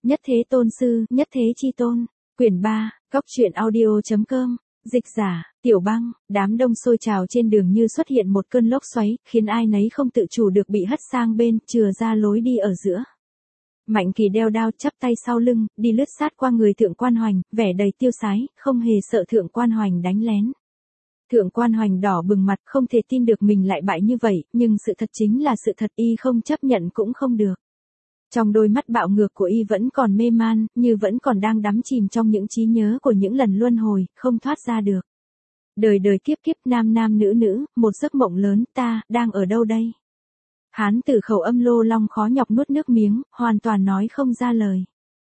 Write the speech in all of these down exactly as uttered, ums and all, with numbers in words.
Nhất Thế Tôn Sư, Nhất Thế Chi Tôn, quyển ba, góc truyện audio.com, dịch giả, Tiểu Băng. Đám đông sôi trào trên đường như xuất hiện một cơn lốc xoáy, khiến ai nấy không tự chủ được bị hất sang bên, chừa ra lối đi ở giữa. Mạnh Kỳ đeo đao chắp tay sau lưng, đi lướt sát qua người Thượng Quan Hoành, vẻ đầy tiêu sái, không hề sợ Thượng Quan Hoành đánh lén. Thượng Quan Hoành đỏ bừng mặt, không thể tin được mình lại bại như vậy, nhưng sự thật chính là sự thật, y không chấp nhận cũng không được. Trong đôi mắt bạo ngược của y vẫn còn mê man, như vẫn còn đang đắm chìm trong những trí nhớ của những lần luân hồi, không thoát ra được. Đời đời kiếp kiếp, nam nam nữ nữ, một giấc mộng lớn, ta, đang ở đâu đây? Hán tử khẩu âm Lô Long khó nhọc nuốt nước miếng, hoàn toàn nói không ra lời.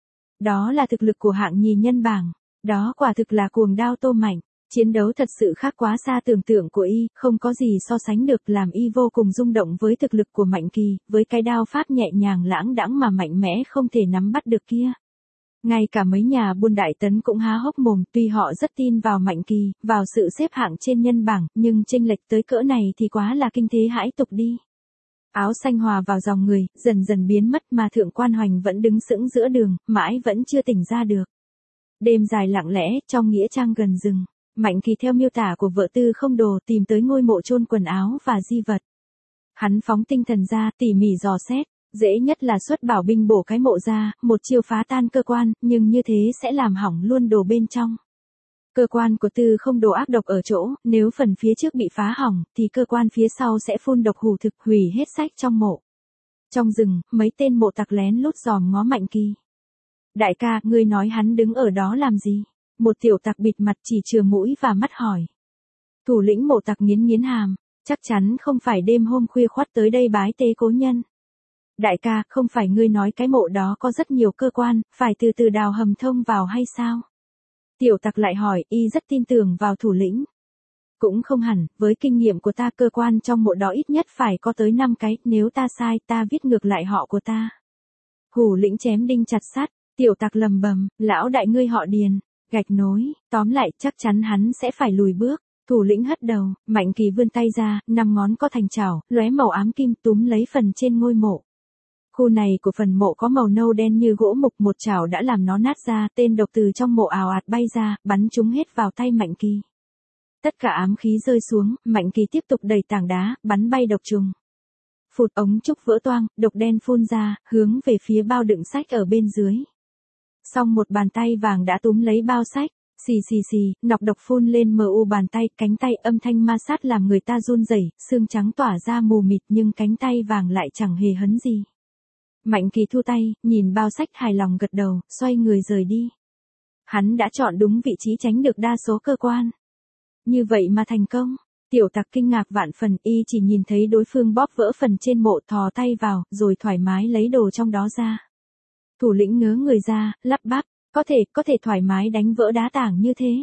Đó là thực lực của hạng nhì nhân bảng, đó quả thực là cuồng đao Tô Mạnh. Chiến đấu thật sự khác quá xa tưởng tượng của y, không có gì so sánh được, làm y vô cùng rung động với thực lực của Mạnh Kỳ, với cái đao pháp nhẹ nhàng lãng đãng mà mạnh mẽ không thể nắm bắt được kia. Ngay cả mấy nhà buôn Đại Tấn cũng há hốc mồm, tuy họ rất tin vào Mạnh Kỳ, vào sự xếp hạng trên nhân bảng, nhưng chênh lệch tới cỡ này thì quá là kinh thế hãi tục đi. Áo xanh hòa vào dòng người, dần dần biến mất mà Thượng Quan Hoành vẫn đứng sững giữa đường, mãi vẫn chưa tỉnh ra được. Đêm dài lặng lẽ, trong nghĩa trang gần rừng. Mạnh Kỳ theo miêu tả của vợ Tư Không Đồ tìm tới ngôi mộ chôn quần áo và di vật. Hắn phóng tinh thần ra, tỉ mỉ dò xét, dễ nhất là xuất bảo binh bổ cái mộ ra, một chiêu phá tan cơ quan, nhưng như thế sẽ làm hỏng luôn đồ bên trong. Cơ quan của Tư Không Đồ ác độc ở chỗ, nếu phần phía trước bị phá hỏng, thì cơ quan phía sau sẽ phun độc hủ thực hủy hết sách trong mộ. Trong rừng, mấy tên mộ tặc lén lút dòm ngó Mạnh Kỳ. Đại ca, ngươi nói hắn đứng ở đó làm gì? Một tiểu tặc bịt mặt chỉ chừa mũi và mắt hỏi. Thủ lĩnh mộ tặc nghiến nghiến hàm, chắc chắn không phải đêm hôm khuya khoắt tới đây bái tế cố nhân. Đại ca, không phải ngươi nói cái mộ đó có rất nhiều cơ quan, phải từ từ đào hầm thông vào hay sao? Tiểu tặc lại hỏi, y rất tin tưởng vào thủ lĩnh. Cũng không hẳn, với kinh nghiệm của ta cơ quan trong mộ đó ít nhất phải có tới năm cái, nếu ta sai ta viết ngược lại họ của ta. Thủ lĩnh chém đinh chặt sắt, tiểu tặc lầm bầm, lão đại ngươi họ Điền. Gạch nối, tóm lại chắc chắn hắn sẽ phải lùi bước. Thủ lĩnh hất đầu, Mạnh Kỳ vươn tay ra, năm ngón có thành chảo, lóe màu ám kim túm lấy phần trên ngôi mộ. Khu này của phần mộ có màu nâu đen như gỗ mục, một chảo đã làm nó nát ra, tên độc từ trong mộ ào ạt bay ra, bắn chúng hết vào tay Mạnh Kỳ. Tất cả ám khí rơi xuống, Mạnh Kỳ tiếp tục đẩy tảng đá, bắn bay độc trùng. Phụt, ống trúc vỡ toang, độc đen phun ra, hướng về phía bao đựng sách ở bên dưới. Xong một bàn tay vàng đã túm lấy bao sách, xì xì xì, nọc độc phun lên mờ u bàn tay, cánh tay âm thanh ma sát làm người ta run rẩy, xương trắng tỏa ra mù mịt nhưng cánh tay vàng lại chẳng hề hấn gì. Mạnh Kỳ thu tay, nhìn bao sách hài lòng gật đầu, xoay người rời đi. Hắn đã chọn đúng vị trí tránh được đa số cơ quan. Như vậy mà thành công. Tiểu tặc kinh ngạc vạn phần, y chỉ nhìn thấy đối phương bóp vỡ phần trên mộ, thò tay vào, rồi thoải mái lấy đồ trong đó ra. Thủ lĩnh ngớ người ra, lắp bắp, có thể, có thể thoải mái đánh vỡ đá tảng như thế.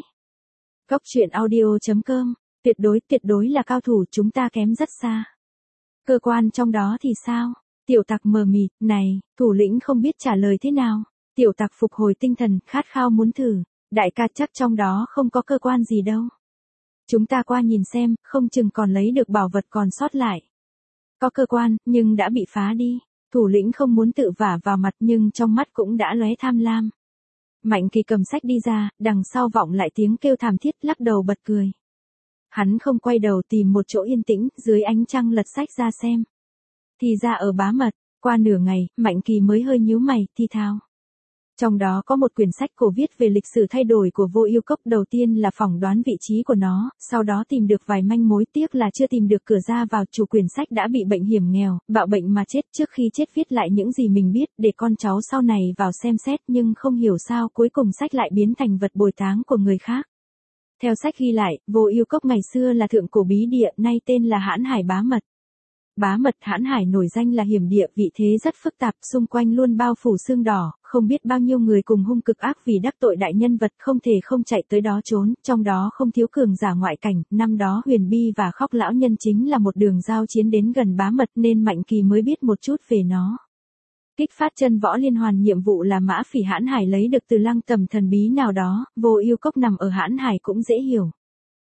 Góc truyện audio.com, tuyệt đối, tuyệt đối là cao thủ, chúng ta kém rất xa. Cơ quan trong đó thì sao? Tiểu tặc mờ mịt, này, thủ lĩnh không biết trả lời thế nào. Tiểu tặc phục hồi tinh thần, khát khao muốn thử. Đại ca chắc trong đó không có cơ quan gì đâu. Chúng ta qua nhìn xem, không chừng còn lấy được bảo vật còn sót lại. Có cơ quan, nhưng đã bị phá đi. Thủ lĩnh không muốn tự vả vào mặt nhưng trong mắt cũng đã lóe tham lam. Mạnh Kỳ cầm sách đi ra, đằng sau vọng lại tiếng kêu thảm thiết, lắc đầu bật cười. Hắn không quay đầu tìm một chỗ yên tĩnh, dưới ánh trăng lật sách ra xem. Thì ra ở Bá Mật, qua nửa ngày, Mạnh Kỳ mới hơi nhíu mày, thi thao. Trong đó có một quyển sách cổ viết về lịch sử thay đổi của Vô Ưu Cốc, đầu tiên là phỏng đoán vị trí của nó, sau đó tìm được vài manh mối, tiếc là chưa tìm được cửa ra vào, chủ quyển sách đã bị bệnh hiểm nghèo, bạo bệnh mà chết, trước khi chết viết lại những gì mình biết để con cháu sau này vào xem xét, nhưng không hiểu sao cuối cùng sách lại biến thành vật bồi táng của người khác. Theo sách ghi lại, Vô Ưu Cốc ngày xưa là thượng cổ bí địa, nay tên là Hãn Hải Bá Mật. Bá Mật Hãn Hải nổi danh là hiểm địa, vị thế rất phức tạp, xung quanh luôn bao phủ sương đỏ, không biết bao nhiêu người cùng hung cực ác vì đắc tội đại nhân vật không thể không chạy tới đó trốn, trong đó không thiếu cường giả ngoại cảnh, năm đó Huyền Bi và Khóc lão nhân chính là một đường giao chiến đến gần Bá Mật nên Mạnh Kỳ mới biết một chút về nó. Kích phát chân võ liên hoàn, nhiệm vụ là mã phỉ Hãn Hải lấy được từ lăng tầm thần bí nào đó, Vô Ưu Cốc nằm ở Hãn Hải cũng dễ hiểu.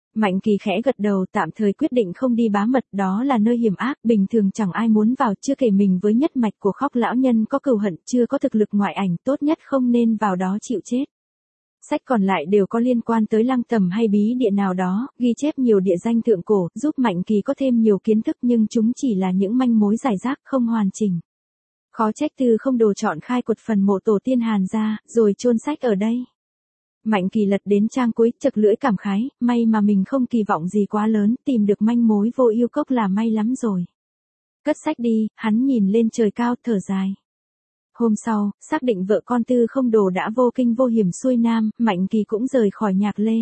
Mạnh Kỳ khẽ gật đầu, tạm thời quyết định không đi bá mật, đó là nơi hiểm ác, bình thường chẳng ai muốn vào, chưa kể mình với nhất mạch của Khóc lão nhân có cừu hận, chưa có thực lực ngoại ảnh, tốt nhất không nên vào đó chịu chết. Sách còn lại đều có liên quan tới Lăng Tầm hay bí địa nào đó, ghi chép nhiều địa danh thượng cổ, giúp Mạnh Kỳ có thêm nhiều kiến thức, nhưng chúng chỉ là những manh mối rải rác, không hoàn chỉnh. Khó trách Tư Không Đồ chọn khai quật phần mộ tổ tiên Hàn ra, rồi chôn sách ở đây. Mạnh Kỳ lật đến trang cuối, chật lưỡi cảm khái, may mà mình không kỳ vọng gì quá lớn, tìm được manh mối Vô Yêu Cốc là may lắm rồi. Cất sách đi, hắn nhìn lên trời cao, thở dài. Hôm sau, xác định vợ con Tư Không Đồ đã vô kinh vô hiểm xuôi nam, Mạnh Kỳ cũng rời khỏi Nhạc Lê.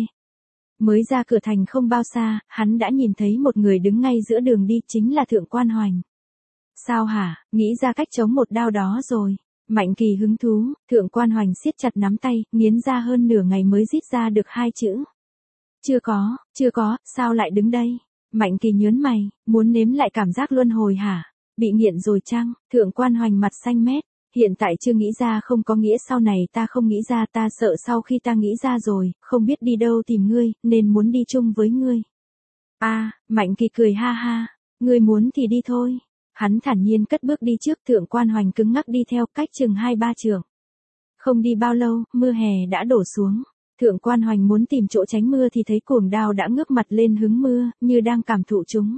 Mới ra cửa thành không bao xa, hắn đã nhìn thấy một người đứng ngay giữa đường đi, chính là Thượng Quan Hoành. Sao hả, nghĩ ra cách chống một đao đó rồi. Mạnh Kỳ hứng thú, Thượng Quan Hoành siết chặt nắm tay, nghiến ra hơn nửa ngày mới rít ra được hai chữ. Chưa có, chưa có, sao lại đứng đây? Mạnh Kỳ nhớn mày, muốn nếm lại cảm giác luân hồi hả? Bị nghiện rồi chăng? Thượng Quan Hoành mặt xanh mét. Hiện tại chưa nghĩ ra không có nghĩa sau này ta không nghĩ ra, ta sợ sau khi ta nghĩ ra rồi, không biết đi đâu tìm ngươi, nên muốn đi chung với ngươi. A, à, Mạnh Kỳ cười ha ha, ngươi muốn thì đi thôi. Hắn thản nhiên cất bước đi trước, Thượng Quan Hoành cứng ngắc đi theo, cách chừng hai ba trượng. Không đi bao lâu, mưa hè đã đổ xuống. Thượng Quan Hoành muốn tìm chỗ tránh mưa thì thấy Cuồng Đao đã ngước mặt lên hứng mưa, như đang cảm thụ chúng.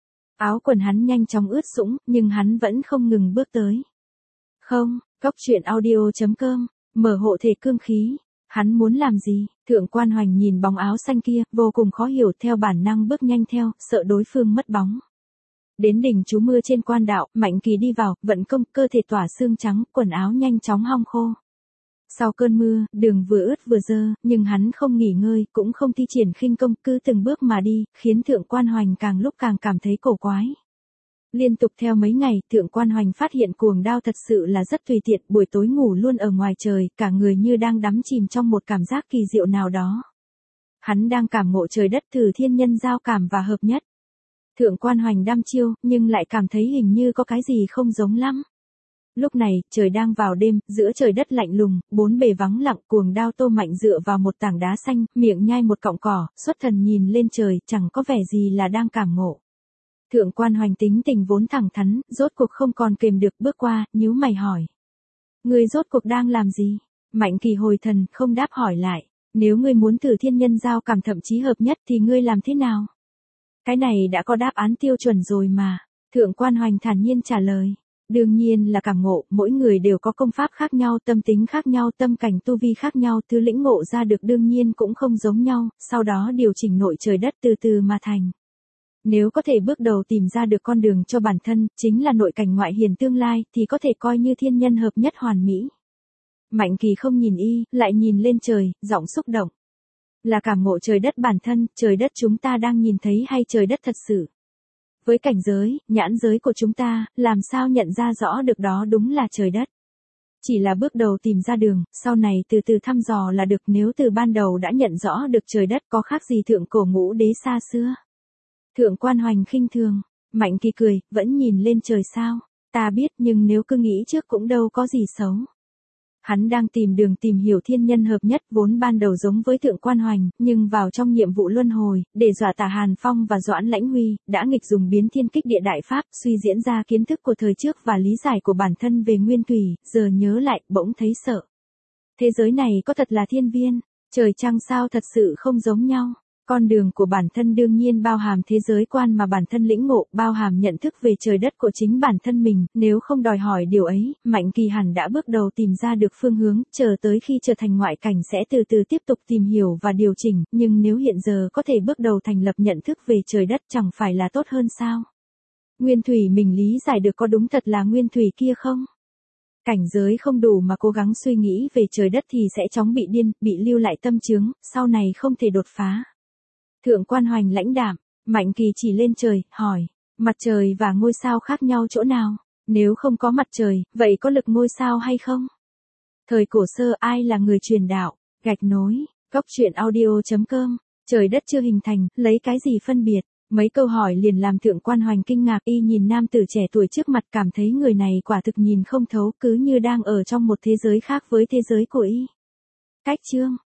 Áo quần hắn nhanh chóng ướt sũng, nhưng hắn vẫn không ngừng bước tới. Không, Cốc truyện audio chấm com, mở hộ thể cương khí. Hắn muốn làm gì? Thượng Quan Hoành nhìn bóng áo xanh kia, vô cùng khó hiểu, theo bản năng bước nhanh theo, sợ đối phương mất bóng. Đến đỉnh trú mưa trên quan đạo, Mạnh Kỳ đi vào, vận công, cơ thể tỏa xương trắng, quần áo nhanh chóng hong khô. Sau cơn mưa, đường vừa ướt vừa dơ, nhưng hắn không nghỉ ngơi, cũng không thi triển khinh công, cứ từng bước mà đi, khiến Thượng Quan Hoành càng lúc càng cảm thấy cổ quái. Liên tục theo mấy ngày, Thượng Quan Hoành phát hiện Cuồng Đao thật sự là rất tùy tiện, buổi tối ngủ luôn ở ngoài trời, cả người như đang đắm chìm trong một cảm giác kỳ diệu nào đó. Hắn đang cảm ngộ trời đất thử thiên nhân giao cảm và hợp nhất. Thượng Quan Hoành đăm chiêu, nhưng lại cảm thấy hình như có cái gì không giống lắm. Lúc này, trời đang vào đêm, giữa trời đất lạnh lùng, bốn bề vắng lặng, Cuồng Đao Tô Mạnh dựa vào một tảng đá xanh, miệng nhai một cọng cỏ, xuất thần nhìn lên trời, chẳng có vẻ gì là đang cảm ngộ. Thượng Quan Hoành tính tình vốn thẳng thắn, rốt cuộc không còn kềm được, bước qua, nhíu mày hỏi. Ngươi rốt cuộc đang làm gì? Mạnh Kỳ hồi thần, không đáp hỏi lại. Nếu ngươi muốn thử thiên nhân giao cảm thậm chí hợp nhất thì ngươi làm thế nào? Cái này đã có đáp án tiêu chuẩn rồi mà. Thượng Quan Hoành thản nhiên trả lời. Đương nhiên là cảm ngộ, mỗi người đều có công pháp khác nhau, tâm tính khác nhau, tâm cảnh tu vi khác nhau, thứ lĩnh ngộ ra được đương nhiên cũng không giống nhau, sau đó điều chỉnh nội trời đất từ từ mà thành. Nếu có thể bước đầu tìm ra được con đường cho bản thân, chính là nội cảnh ngoại hiển tương lai, thì có thể coi như thiên nhân hợp nhất hoàn mỹ. Mạnh Kỳ không nhìn y, lại nhìn lên trời, giọng xúc động. Là cảm ngộ trời đất bản thân, trời đất chúng ta đang nhìn thấy hay trời đất thật sự? Với cảnh giới, nhãn giới của chúng ta, làm sao nhận ra rõ được đó đúng là trời đất? Chỉ là bước đầu tìm ra đường, sau này từ từ thăm dò là được, nếu từ ban đầu đã nhận rõ được trời đất có khác gì thượng cổ ngũ đế xa xưa. Thượng Quan Hoành khinh thường, Mạnh Kỳ cười, vẫn nhìn lên trời sao? Ta biết, nhưng nếu cứ nghĩ trước cũng đâu có gì xấu. Hắn đang tìm đường tìm hiểu thiên nhân hợp nhất, vốn ban đầu giống với Thượng Quan Hoành, nhưng vào trong nhiệm vụ luân hồi, để dọa tả Hàn Phong và Doãn Lãnh Huy, đã nghịch dùng biến thiên kích địa đại pháp, suy diễn ra kiến thức của thời trước và lý giải của bản thân về nguyên thủy, giờ nhớ lại, bỗng thấy sợ. Thế giới này có thật là thiên viên, trời trăng sao thật sự không giống nhau. Con đường của bản thân đương nhiên bao hàm thế giới quan mà bản thân lĩnh ngộ, bao hàm nhận thức về trời đất của chính bản thân mình, nếu không đòi hỏi điều ấy, Mạnh Kỳ hẳn đã bước đầu tìm ra được phương hướng, chờ tới khi trở thành ngoại cảnh sẽ từ từ tiếp tục tìm hiểu và điều chỉnh, nhưng nếu hiện giờ có thể bước đầu thành lập nhận thức về trời đất chẳng phải là tốt hơn sao? Nguyên thủy mình lý giải được có đúng thật là nguyên thủy kia không? Cảnh giới không đủ mà cố gắng suy nghĩ về trời đất thì sẽ chóng bị điên, bị lưu lại tâm chướng, sau này không thể đột phá. Thượng Quan Hoành lãnh đạm, Mạnh Kỳ chỉ lên trời, hỏi, mặt trời và ngôi sao khác nhau chỗ nào? Nếu không có mặt trời, vậy có lực ngôi sao hay không? Thời cổ sơ ai là người truyền đạo? Gạch nối, Cốc truyện audio chấm com, trời đất chưa hình thành, lấy cái gì phân biệt? Mấy câu hỏi liền làm Thượng Quan Hoành kinh ngạc, y nhìn nam tử trẻ tuổi trước mặt, cảm thấy người này quả thực nhìn không thấu, cứ như đang ở trong một thế giới khác với thế giới của y. Cách chương